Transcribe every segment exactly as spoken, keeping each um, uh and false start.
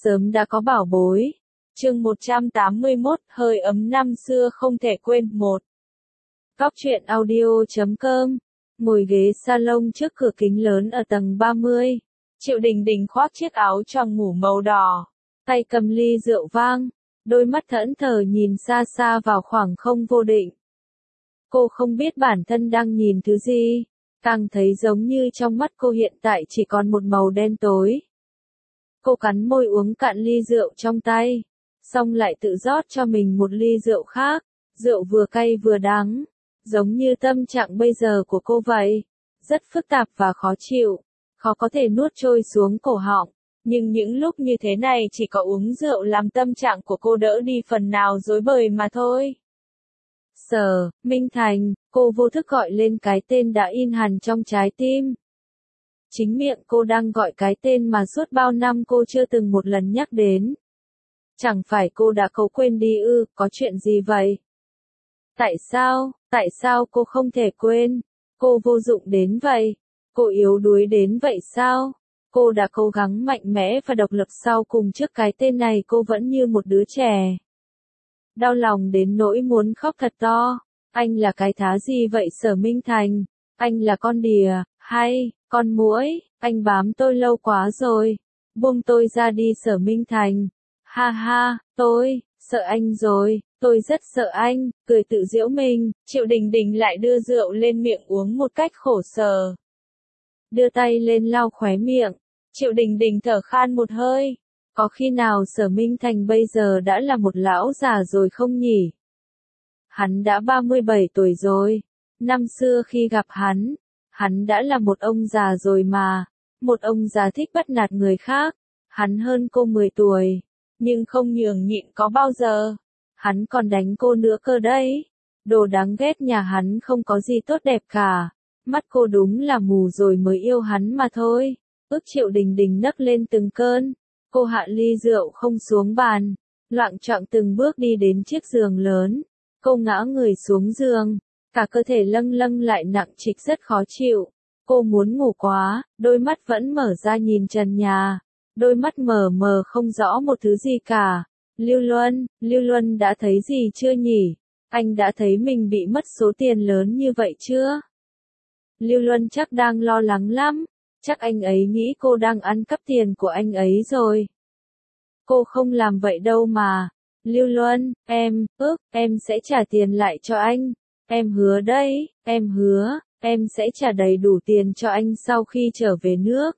Sớm đã có bảo bối. Chương một trăm tám mươi mốt, hơi ấm năm xưa không thể quên. Một. Góc truyện audio chấm com. Ngồi ghế salon trước cửa kính lớn ở tầng ba mươi. Triệu Đình Đình khoác chiếc áo choàng ngủ màu đỏ, tay cầm ly rượu vang, đôi mắt thẫn thờ nhìn xa xa vào khoảng không vô định. Cô không biết bản thân đang nhìn thứ gì, càng thấy giống như trong mắt cô hiện tại chỉ còn một màu đen tối. Cô cắn môi uống cạn ly rượu trong tay, xong lại tự rót cho mình một ly rượu khác, rượu vừa cay vừa đắng, giống như tâm trạng bây giờ của cô vậy, rất phức tạp và khó chịu, khó có thể nuốt trôi xuống cổ họng, nhưng những lúc như thế này chỉ có uống rượu làm tâm trạng của cô đỡ đi phần nào rối bời mà thôi. Sở Minh Thành, cô vô thức gọi lên cái tên đã in hằn trong trái tim. Chính miệng cô đang gọi cái tên mà suốt bao năm cô chưa từng một lần nhắc đến. Chẳng phải cô đã cố quên đi ư, có chuyện gì vậy? Tại sao, tại sao cô không thể quên? Cô vô dụng đến vậy? Cô yếu đuối đến vậy sao? Cô đã cố gắng mạnh mẽ và độc lập sau cùng trước cái tên này cô vẫn như một đứa trẻ. Đau lòng đến nỗi muốn khóc thật to. Anh là cái thá gì vậy Sở Minh Thành? Anh là con đìa, hay, con muỗi? Anh bám tôi lâu quá rồi. Buông tôi ra đi Sở Minh Thành. Ha ha, tôi, sợ anh rồi, tôi rất sợ anh, cười tự giễu mình. Triệu Đình Đình lại đưa rượu lên miệng uống một cách khổ sở. Đưa tay lên lau khóe miệng. Triệu Đình Đình thở khan một hơi. Có khi nào Sở Minh Thành bây giờ đã là một lão già rồi không nhỉ? Hắn đã ba mươi bảy tuổi rồi. Năm xưa khi gặp hắn, hắn đã là một ông già rồi mà. Một ông già thích bắt nạt người khác. Hắn hơn cô mười tuổi. Nhưng không nhường nhịn có bao giờ. Hắn còn đánh cô nữa cơ đấy. Đồ đáng ghét nhà hắn không có gì tốt đẹp cả. Mắt cô đúng là mù rồi mới yêu hắn mà thôi. Ước Triệu Đình Đình nấc lên từng cơn. Cô hạ ly rượu không xuống bàn. Loạng choạng từng bước đi đến chiếc giường lớn. Cô ngã người xuống giường. Cả cơ thể lâng lâng lại nặng trịch rất khó chịu. Cô muốn ngủ quá. Đôi mắt vẫn mở ra nhìn trần nhà. Đôi mắt mờ mờ không rõ một thứ gì cả. Lưu Luân, Lưu Luân đã thấy gì chưa nhỉ? Anh đã thấy mình bị mất số tiền lớn như vậy chưa? Lưu Luân chắc đang lo lắng lắm. Chắc anh ấy nghĩ cô đang ăn cắp tiền của anh ấy rồi. Cô không làm vậy đâu mà. Lưu Luân, em, ước, em sẽ trả tiền lại cho anh. Em hứa đấy, em hứa, em sẽ trả đầy đủ tiền cho anh sau khi trở về nước.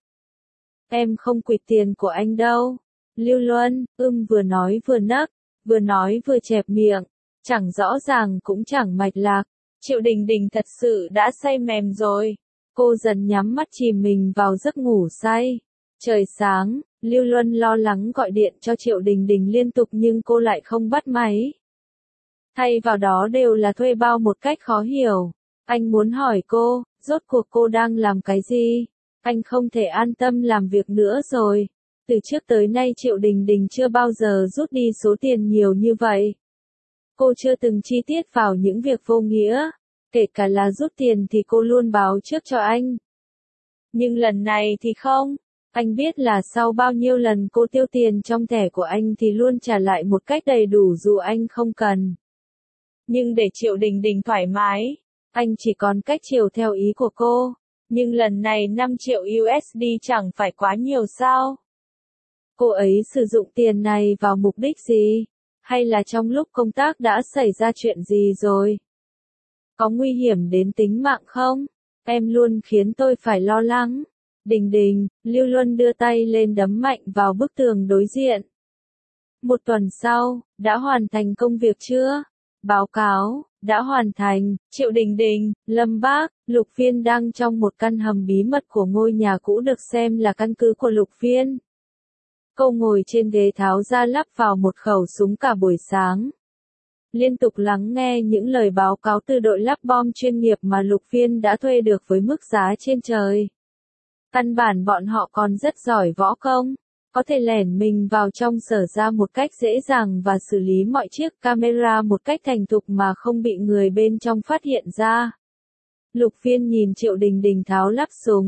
Em không quỵt tiền của anh đâu. Lưu Luân, ưm vừa nói vừa nấc, vừa nói vừa chẹp miệng, chẳng rõ ràng cũng chẳng mạch lạc. Triệu Đình Đình thật sự đã say mềm rồi. Cô dần nhắm mắt chìm mình vào giấc ngủ say. Trời sáng, Lưu Luân lo lắng gọi điện cho Triệu Đình Đình liên tục nhưng cô lại không bắt máy. Thay vào đó đều là thuê bao một cách khó hiểu. Anh muốn hỏi cô, rốt cuộc cô đang làm cái gì? Anh không thể an tâm làm việc nữa rồi. Từ trước tới nay Triệu Đình Đình chưa bao giờ rút đi số tiền nhiều như vậy. Cô chưa từng chi tiết vào những việc vô nghĩa. Kể cả là rút tiền thì cô luôn báo trước cho anh. Nhưng lần này thì không. Anh biết là sau bao nhiêu lần cô tiêu tiền trong thẻ của anh thì luôn trả lại một cách đầy đủ dù anh không cần. Nhưng để Triệu Đình Đình thoải mái, anh chỉ còn cách chiều theo ý của cô. Nhưng lần này năm triệu u ét đê chẳng phải quá nhiều sao? Cô ấy sử dụng tiền này vào mục đích gì? Hay là trong lúc công tác đã xảy ra chuyện gì rồi? Có nguy hiểm đến tính mạng không? Em luôn khiến tôi phải lo lắng. Đình Đình, Lưu Luân đưa tay lên đấm mạnh vào bức tường đối diện. Một tuần sau, đã hoàn thành công việc chưa? Báo cáo, đã hoàn thành. Triệu Đình Đình, Lâm Bác, Lục Phiên đang trong một căn hầm bí mật của ngôi nhà cũ được xem là căn cứ của Lục Phiên. Cô ngồi trên ghế tháo ra lắp vào một khẩu súng cả buổi sáng. Liên tục lắng nghe những lời báo cáo từ đội lắp bom chuyên nghiệp mà Lục Phiên đã thuê được với mức giá trên trời. Căn bản bọn họ còn rất giỏi võ công, có thể lẻn mình vào trong sở ra một cách dễ dàng và xử lý mọi chiếc camera một cách thành thục mà không bị người bên trong phát hiện ra. Lục Phiên nhìn Triệu Đình Đình tháo lắp súng,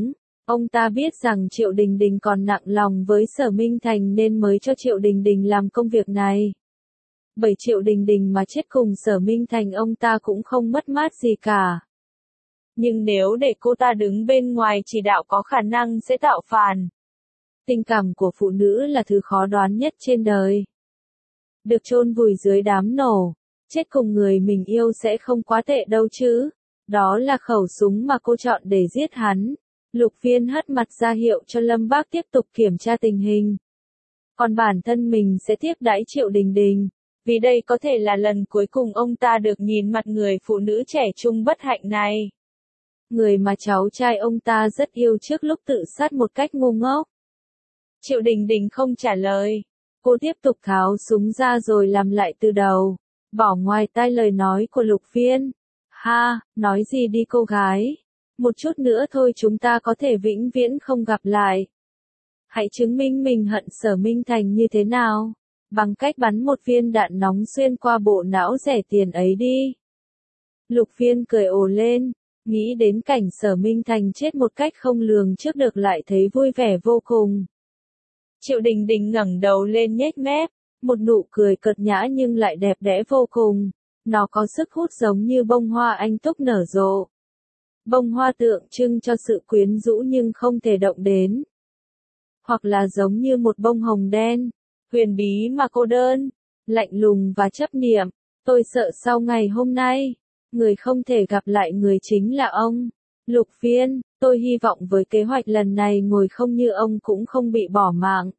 Ông ta biết rằng Triệu Đình Đình còn nặng lòng với Sở Minh Thành nên mới cho Triệu Đình Đình làm công việc này. Bởi Triệu Đình Đình mà chết cùng Sở Minh Thành ông ta cũng không mất mát gì cả. Nhưng nếu để cô ta đứng bên ngoài chỉ đạo có khả năng sẽ tạo phản. Tình cảm của phụ nữ là thứ khó đoán nhất trên đời. Được chôn vùi dưới đám nổ, chết cùng người mình yêu sẽ không quá tệ đâu chứ. Đó là khẩu súng mà cô chọn để giết hắn. Lục Phiên hất mặt ra hiệu cho Lâm Bác tiếp tục kiểm tra tình hình. Còn bản thân mình sẽ tiếp đãi Triệu Đình Đình, vì đây có thể là lần cuối cùng ông ta được nhìn mặt người phụ nữ trẻ trung bất hạnh này. Người mà cháu trai ông ta rất yêu trước lúc tự sát một cách ngu ngốc. Triệu Đình Đình không trả lời. Cô tiếp tục tháo súng ra rồi làm lại từ đầu, bỏ ngoài tai lời nói của Lục Phiên. Ha, nói gì đi cô gái. Một chút nữa thôi chúng ta có thể vĩnh viễn không gặp lại. Hãy chứng minh mình hận Sở Minh Thành như thế nào, bằng cách bắn một viên đạn nóng xuyên qua bộ não rẻ tiền ấy đi. Lục Phiên cười ồ lên, nghĩ đến cảnh Sở Minh Thành chết một cách không lường trước được lại thấy vui vẻ vô cùng. Triệu Đình Đình ngẩng đầu lên nhếch mép, một nụ cười cợt nhã nhưng lại đẹp đẽ vô cùng. Nó có sức hút giống như bông hoa anh túc nở rộ. Bông hoa tượng trưng cho sự quyến rũ nhưng không thể động đến. Hoặc là giống như một bông hồng đen, huyền bí mà cô đơn, lạnh lùng và chấp niệm. Tôi sợ sau ngày hôm nay, người không thể gặp lại người chính là ông. Lục Phiên, tôi hy vọng với kế hoạch lần này ngồi không như ông cũng không bị bỏ mạng.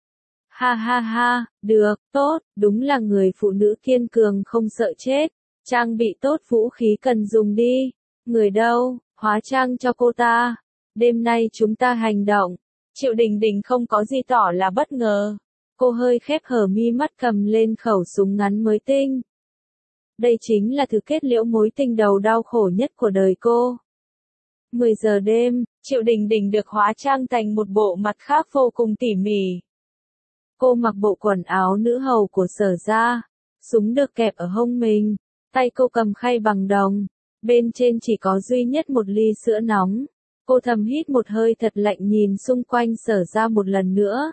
Ha ha ha, được, tốt, đúng là người phụ nữ kiên cường không sợ chết. Trang bị tốt vũ khí cần dùng đi. Người đâu, hóa trang cho cô ta. Đêm nay chúng ta hành động. Triệu Đình Đình không có gì tỏ là bất ngờ. Cô hơi khép hờ mi mắt cầm lên khẩu súng ngắn mới tinh. Đây chính là thứ kết liễu mối tình đầu đau khổ nhất của đời cô. mười giờ đêm, Triệu Đình Đình được hóa trang thành một bộ mặt khác vô cùng tỉ mỉ. Cô mặc bộ quần áo nữ hầu của Sở gia, súng được kẹp ở hông mình, tay cô cầm khay bằng đồng, bên trên chỉ có duy nhất một ly sữa nóng. Cô thầm hít một hơi thật lạnh nhìn xung quanh Sở gia một lần nữa.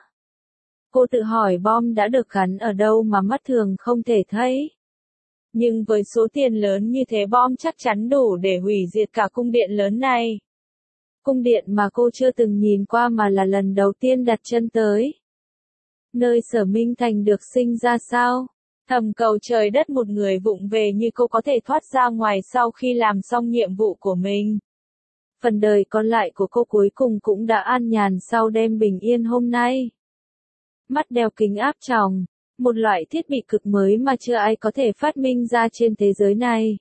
Cô tự hỏi bom đã được gắn ở đâu mà mắt thường không thể thấy. Nhưng với số tiền lớn như thế bom chắc chắn đủ để hủy diệt cả cung điện lớn này. Cung điện mà cô chưa từng nhìn qua mà là lần đầu tiên đặt chân tới. Nơi Sở Minh Thành được sinh ra sao? Thầm cầu trời đất một người vụng về như cô có thể thoát ra ngoài sau khi làm xong nhiệm vụ của mình. Phần đời còn lại của cô cuối cùng cũng đã an nhàn sau đêm bình yên hôm nay. Mắt đeo kính áp tròng, một loại thiết bị cực mới mà chưa ai có thể phát minh ra trên thế giới này.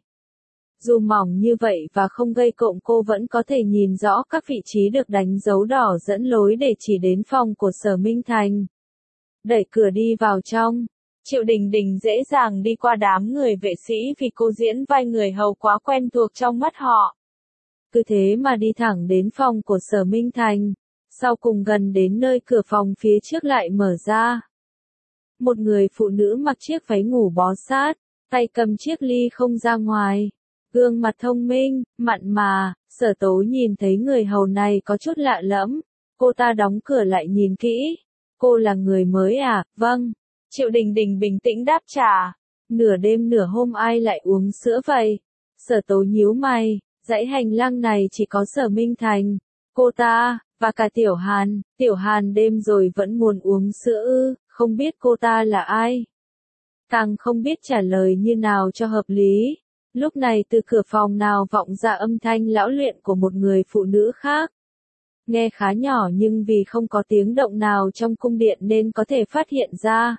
Dù mỏng như vậy và không gây cộm cô vẫn có thể nhìn rõ các vị trí được đánh dấu đỏ dẫn lối để chỉ đến phòng của Sở Minh Thành. Đẩy cửa đi vào trong, Triệu Đình Đình dễ dàng đi qua đám người vệ sĩ vì cô diễn vai người hầu quá quen thuộc trong mắt họ. Cứ thế mà đi thẳng đến phòng của Sở Minh Thành, sau cùng gần đến nơi cửa phòng phía trước lại mở ra. Một người phụ nữ mặc chiếc váy ngủ bó sát, tay cầm chiếc ly không ra ngoài. Gương mặt thông minh, mặn mà, Sở Tố nhìn thấy người hầu này có chút lạ lẫm. Cô ta đóng cửa lại nhìn kỹ. Cô là người mới à? Vâng. Triệu Đình Đình bình tĩnh đáp trả. Nửa đêm nửa hôm ai lại uống sữa vậy? Sở Tố nhíu mày, dãy hành lang này chỉ có Sở Minh Thành, cô ta, và cả Tiểu Hàn. Tiểu Hàn đêm rồi vẫn muốn uống sữa ư, không biết cô ta là ai. Càng không biết trả lời như nào cho hợp lý. Lúc này từ cửa phòng nào vọng ra âm thanh lão luyện của một người phụ nữ khác. Nghe khá nhỏ nhưng vì không có tiếng động nào trong cung điện nên có thể phát hiện ra.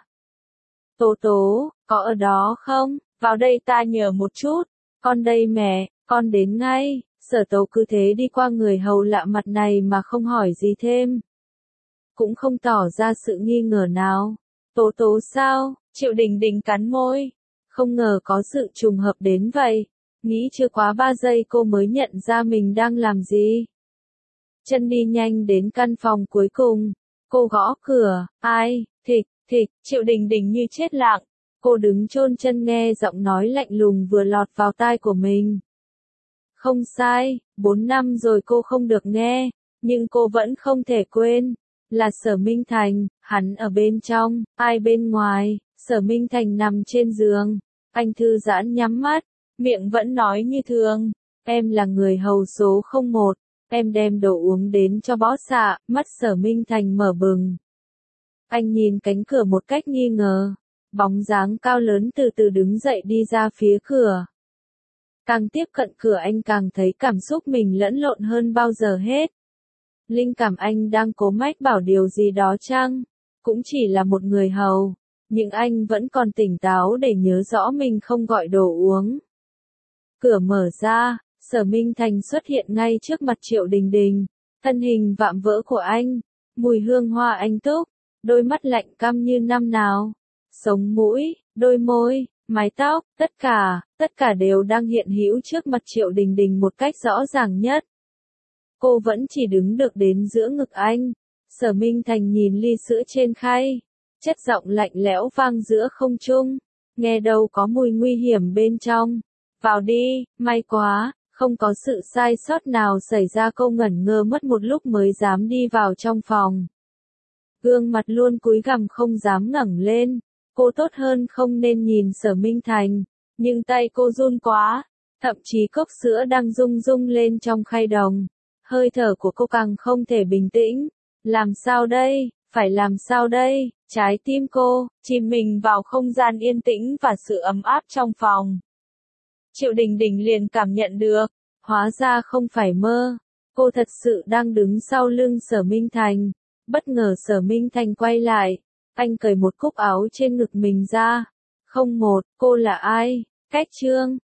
Tố Tố, có ở đó không? Vào đây ta nhờ một chút. Con đây mẹ, con đến ngay. Sở Tố cứ thế đi qua người hầu lạ mặt này mà không hỏi gì thêm. Cũng không tỏ ra sự nghi ngờ nào. Tố Tố sao? Triệu Đình Đình cắn môi. Không ngờ có sự trùng hợp đến vậy. Nghĩ chưa quá ba giây cô mới nhận ra mình đang làm gì. Chân đi nhanh đến căn phòng cuối cùng. Cô gõ cửa. Ai? Thịch, thịch. Triệu Đình Đình như chết lặng. Cô đứng chôn chân nghe giọng nói lạnh lùng vừa lọt vào tai của mình. Không sai, bốn năm rồi cô không được nghe. Nhưng cô vẫn không thể quên, là Sở Minh Thành, hắn ở bên trong, ai bên ngoài. Sở Minh Thành nằm trên giường, anh thư giãn nhắm mắt, miệng vẫn nói như thường, em là người hầu số không một, em đem đồ uống đến cho bó xạ, mắt Sở Minh Thành mở bừng. Anh nhìn cánh cửa một cách nghi ngờ, bóng dáng cao lớn từ từ đứng dậy đi ra phía cửa. Càng tiếp cận cửa anh càng thấy cảm xúc mình lẫn lộn hơn bao giờ hết. Linh cảm anh đang cố mách bảo điều gì đó chăng? Cũng chỉ là một người hầu, nhưng anh vẫn còn tỉnh táo để nhớ rõ mình không gọi đồ uống. Cửa mở ra, Sở Minh Thành xuất hiện ngay trước mặt Triệu Đình Đình, thân hình vạm vỡ của anh, mùi hương hoa anh túc, đôi mắt lạnh căm như năm nào, sống mũi, đôi môi, mái tóc, tất cả, tất cả đều đang hiện hữu trước mặt Triệu Đình Đình một cách rõ ràng nhất. Cô vẫn chỉ đứng được đến giữa ngực anh. Sở Minh Thành nhìn ly sữa trên khay, chất giọng lạnh lẽo vang giữa không trung, nghe đâu có mùi nguy hiểm bên trong. Vào đi, may quá, không có sự sai sót nào xảy ra. Cô ngẩn ngơ mất một lúc mới dám đi vào trong phòng. Gương mặt luôn cúi gằm không dám ngẩng lên, cô tốt hơn không nên nhìn Sở Minh Thành, nhưng tay cô run quá, thậm chí cốc sữa đang rung rung lên trong khay đồng. Hơi thở của cô càng không thể bình tĩnh. Làm sao đây, phải làm sao đây, trái tim cô, chìm mình vào không gian yên tĩnh và sự ấm áp trong phòng. Triệu Đình Đình liền cảm nhận được, hóa ra không phải mơ, cô thật sự đang đứng sau lưng Sở Minh Thành. Bất ngờ Sở Minh Thành quay lại, anh cởi một cúc áo trên ngực mình ra. Không một, cô là ai, cách chương.